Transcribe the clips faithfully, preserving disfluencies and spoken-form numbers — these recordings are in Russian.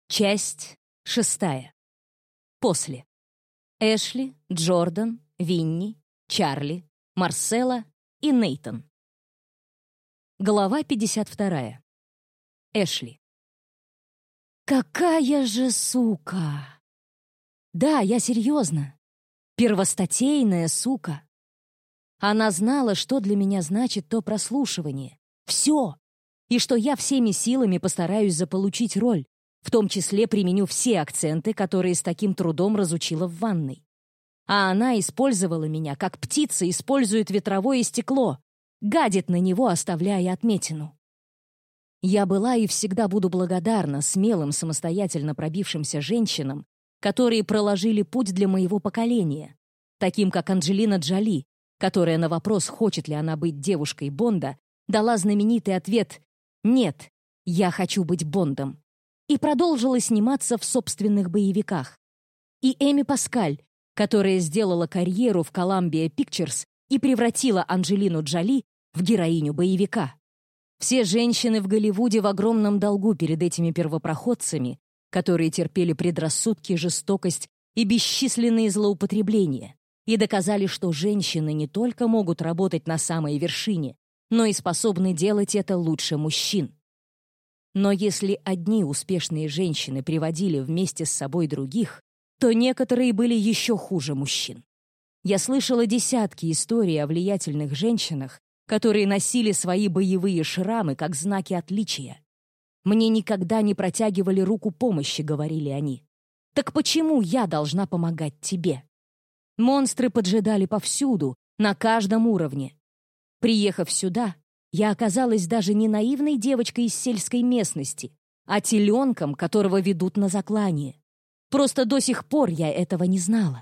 Часть шестая. После. Эшли, Джордан, Винни, Чарли, Марселла и Нейтан. Глава пятьдесят вторая. Эшли. Какая же сука! Да, я серьезно. Первостатейная сука. Она знала, что для меня значит то прослушивание. Все. И что я всеми силами постараюсь заполучить роль. В том числе применю все акценты, которые с таким трудом разучила в ванной. А она использовала меня, как птица использует ветровое стекло, гадит на него, оставляя отметину. Я была и всегда буду благодарна смелым, самостоятельно пробившимся женщинам, которые проложили путь для моего поколения, таким как Анджелина Джоли, которая на вопрос, хочет ли она быть девушкой Бонда, дала знаменитый ответ «Нет, я хочу быть Бондом», и продолжила сниматься в собственных боевиках. И Эми Паскаль, которая сделала карьеру в Columbia Pictures и превратила Анджелину Джоли в героиню боевика. Все женщины в Голливуде в огромном долгу перед этими первопроходцами, которые терпели предрассудки, жестокость и бесчисленные злоупотребления, и доказали, что женщины не только могут работать на самой вершине, но и способны делать это лучше мужчин. Но если одни успешные женщины приводили вместе с собой других, то некоторые были еще хуже мужчин. Я слышала десятки историй о влиятельных женщинах, которые носили свои боевые шрамы как знаки отличия. «Мне никогда не протягивали руку помощи», — говорили они. «Так почему я должна помогать тебе?» Монстры поджидали повсюду, на каждом уровне. Приехав сюда, я оказалась даже не наивной девочкой из сельской местности, а теленком, которого ведут на заклание. Просто до сих пор я этого не знала.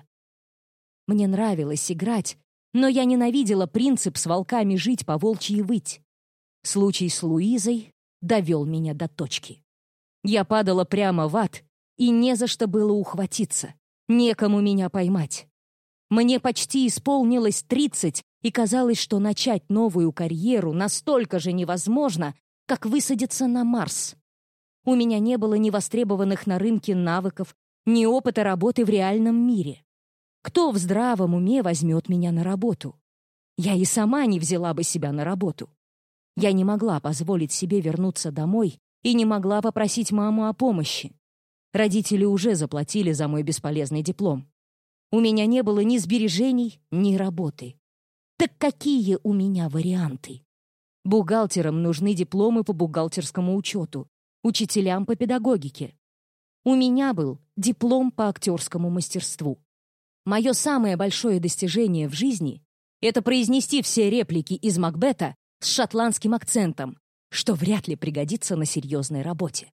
Мне нравилось играть, но я ненавидела принцип с волками жить по волчьи выть. Случай с Луизой довел меня до точки. Я падала прямо в ад, и не за что было ухватиться, некому меня поймать. Мне почти исполнилось тридцать, и казалось, что начать новую карьеру настолько же невозможно, как высадиться на Марс. У меня не было ни востребованных на рынке навыков, ни опыта работы в реальном мире. Кто в здравом уме возьмет меня на работу? Я и сама не взяла бы себя на работу. Я не могла позволить себе вернуться домой и не могла попросить маму о помощи. Родители уже заплатили за мой бесполезный диплом. У меня не было ни сбережений, ни работы. Так какие у меня варианты? Бухгалтерам нужны дипломы по бухгалтерскому учету, учителям по педагогике. У меня был диплом по актерскому мастерству. Мое самое большое достижение в жизни — это произнести все реплики из Макбета с шотландским акцентом, что вряд ли пригодится на серьезной работе.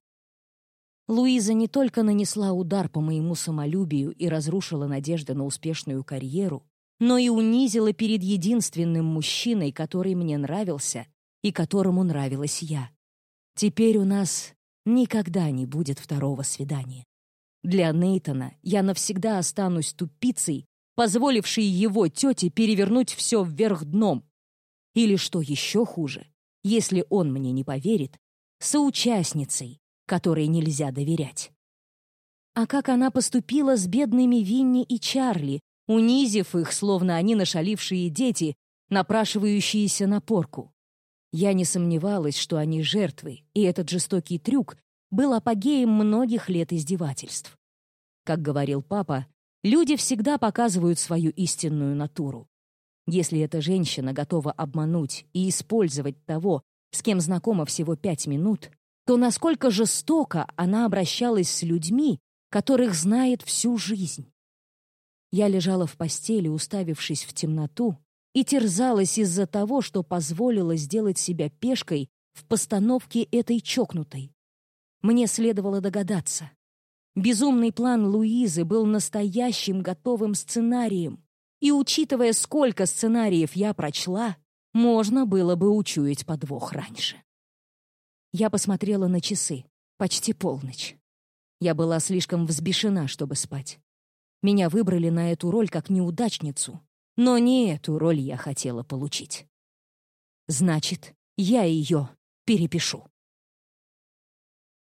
Луиза не только нанесла удар по моему самолюбию и разрушила надежды на успешную карьеру, но и унизила перед единственным мужчиной, который мне нравился и которому нравилась я. Теперь у нас никогда не будет второго свидания. Для Нейтана я навсегда останусь тупицей, позволившей его тете перевернуть все вверх дном. Или, что еще хуже, если он мне не поверит, соучастницей, которой нельзя доверять. А как она поступила с бедными Винни и Чарли, унизив их, словно они нашалившие дети, напрашивающиеся на порку. Я не сомневалась, что они жертвы, и этот жестокий трюк был апогеем многих лет издевательств. Как говорил папа, люди всегда показывают свою истинную натуру. Если эта женщина готова обмануть и использовать того, с кем знакома всего пять минут, то насколько жестоко она обращалась с людьми, которых знает всю жизнь. Я лежала в постели, уставившись в темноту, и терзалась из-за того, что позволила сделать себя пешкой в постановке этой чокнутой. Мне следовало догадаться. Безумный план Луизы был настоящим готовым сценарием, и, учитывая, сколько сценариев я прочла, можно было бы учуять подвох раньше. Я посмотрела на часы. Почти полночь. Я была слишком взбешена, чтобы спать. Меня выбрали на эту роль как неудачницу, но не эту роль я хотела получить. Значит, я ее перепишу.